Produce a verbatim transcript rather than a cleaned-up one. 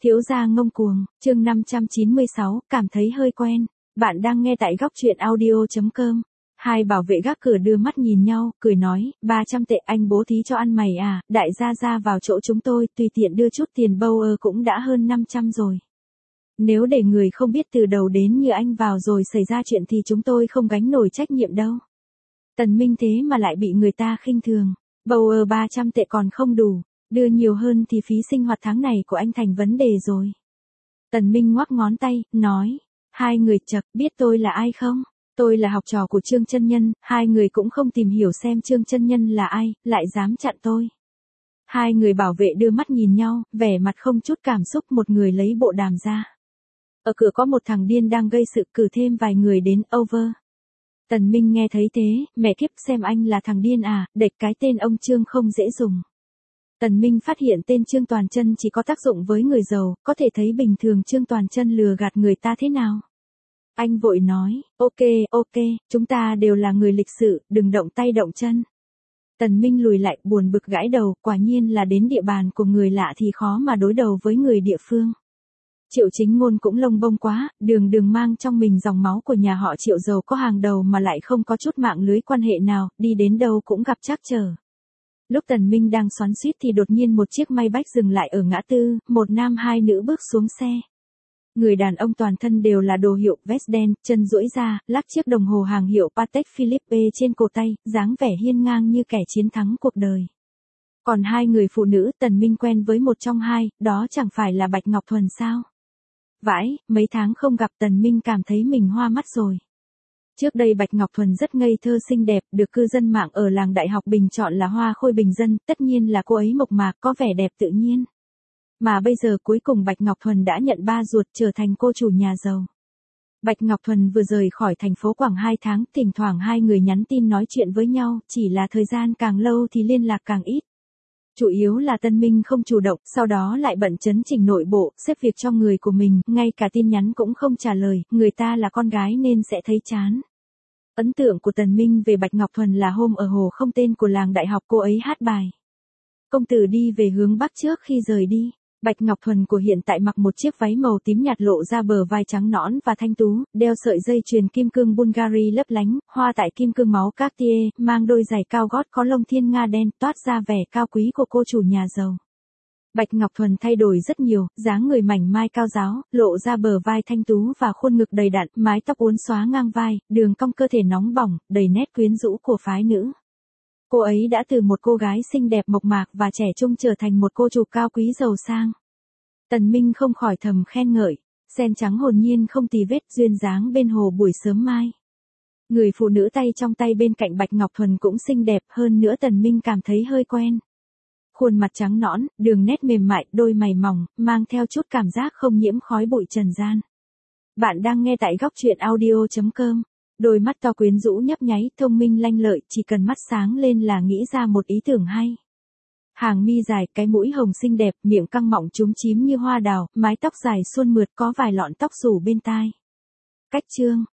Thiếu gia ngông cuồng, chương năm trăm chín mươi sáu, cảm thấy hơi quen. Bạn đang nghe tại góc truyện audio chấm com. Hai bảo vệ gác cửa đưa mắt nhìn nhau, cười nói, ba trăm tệ anh bố thí cho ăn mày à, đại gia ra vào chỗ chúng tôi, tùy tiện đưa chút tiền Bauer cũng đã hơn năm trăm rồi. Nếu để người không biết từ đầu đến như anh vào rồi xảy ra chuyện thì chúng tôi không gánh nổi trách nhiệm đâu. Tần Minh thế mà lại bị người ta khinh thường. Bauer ba trăm tệ còn không đủ, đưa nhiều hơn thì phí sinh hoạt tháng này của anh thành vấn đề rồi. Tần Minh ngoắc ngón tay, nói, hai người chậc, biết tôi là ai không? Tôi là học trò của Trương Chân Nhân, hai người cũng không tìm hiểu xem Trương Chân Nhân là ai, lại dám chặn tôi. Hai người bảo vệ đưa mắt nhìn nhau, vẻ mặt không chút cảm xúc, một người lấy bộ đàm ra. Ở cửa có một thằng điên đang gây sự, cử thêm vài người đến, over. Tần Minh nghe thấy thế, mẹ kiếp, xem anh là thằng điên à, đệch cái tên ông Trương không dễ dùng. Tần Minh phát hiện tên Trương Toàn Chân chỉ có tác dụng với người giàu, có thể thấy bình thường Trương Toàn Chân lừa gạt người ta thế nào. Anh vội nói, ok, ok, chúng ta đều là người lịch sự, đừng động tay động chân. Tần Minh lùi lại, buồn bực gãi đầu, quả nhiên là đến địa bàn của người lạ thì khó mà đối đầu với người địa phương. Triệu Chính Ngôn cũng lông bông quá, đường đường mang trong mình dòng máu của nhà họ Triệu giàu có hàng đầu mà lại không có chút mạng lưới quan hệ nào, đi đến đâu cũng gặp trắc trở. Lúc Tần Minh đang xoắn xuýt thì đột nhiên một chiếc Maybach dừng lại ở ngã tư, một nam hai nữ bước xuống xe. Người đàn ông toàn thân đều là đồ hiệu vest đen, chân duỗi ra, lắc chiếc đồng hồ hàng hiệu Patek Philippe trên cổ tay, dáng vẻ hiên ngang như kẻ chiến thắng cuộc đời. Còn hai người phụ nữ, Tần Minh quen với một trong hai, đó chẳng phải là Bạch Ngọc Thuần sao? Vãi, mấy tháng không gặp Tần Minh cảm thấy mình hoa mắt rồi. Trước đây Bạch Ngọc Thuần rất ngây thơ xinh đẹp, được cư dân mạng ở làng Đại học Bình chọn là hoa khôi bình dân, tất nhiên là cô ấy mộc mạc, có vẻ đẹp tự nhiên. Mà bây giờ cuối cùng Bạch Ngọc Thuần đã nhận ba ruột, trở thành cô chủ nhà giàu. Bạch Ngọc Thuần vừa rời khỏi thành phố khoảng hai tháng, thỉnh thoảng hai người nhắn tin nói chuyện với nhau, chỉ là thời gian càng lâu thì liên lạc càng ít. Chủ yếu là Tân Minh không chủ động, sau đó lại bận chấn chỉnh nội bộ, xếp việc cho người của mình, ngay cả tin nhắn cũng không trả lời, người ta là con gái nên sẽ thấy chán. Ấn tượng của Tần Minh về Bạch Ngọc Thuần là hôm ở hồ không tên của làng đại học cô ấy hát bài. Công tử đi về hướng bắc trước khi rời đi. Bạch Ngọc Thuần của hiện tại mặc một chiếc váy màu tím nhạt lộ ra bờ vai trắng nõn và thanh tú, đeo sợi dây chuyền kim cương Bulgari lấp lánh, hoa tại kim cương máu Cartier, mang đôi giày cao gót có lông thiên nga đen, toát ra vẻ cao quý của cô chủ nhà giàu. Bạch Ngọc Thuần thay đổi rất nhiều, dáng người mảnh mai cao ráo, lộ ra bờ vai thanh tú và khuôn ngực đầy đặn, mái tóc uốn xóa ngang vai, đường cong cơ thể nóng bỏng, đầy nét quyến rũ của phái nữ. Cô ấy đã từ một cô gái xinh đẹp mộc mạc và trẻ trung trở thành một cô chủ cao quý giàu sang. Tần Minh không khỏi thầm khen ngợi, sen trắng hồn nhiên không tì vết, duyên dáng bên hồ buổi sớm mai. Người phụ nữ tay trong tay bên cạnh Bạch Ngọc Thuần cũng xinh đẹp, hơn nữa Tần Minh cảm thấy hơi quen. Khuôn mặt trắng nõn, đường nét mềm mại, đôi mày mỏng, mang theo chút cảm giác không nhiễm khói bụi trần gian. Bạn đang nghe tại góc truyện audio chấm com. Đôi mắt to quyến rũ nhấp nháy, thông minh lanh lợi, chỉ cần mắt sáng lên là nghĩ ra một ý tưởng hay. Hàng mi dài, cái mũi hồng xinh đẹp, miệng căng mọng chúm chím như hoa đào, mái tóc dài suôn mượt, có vài lọn tóc rủ bên tai. Cách trương,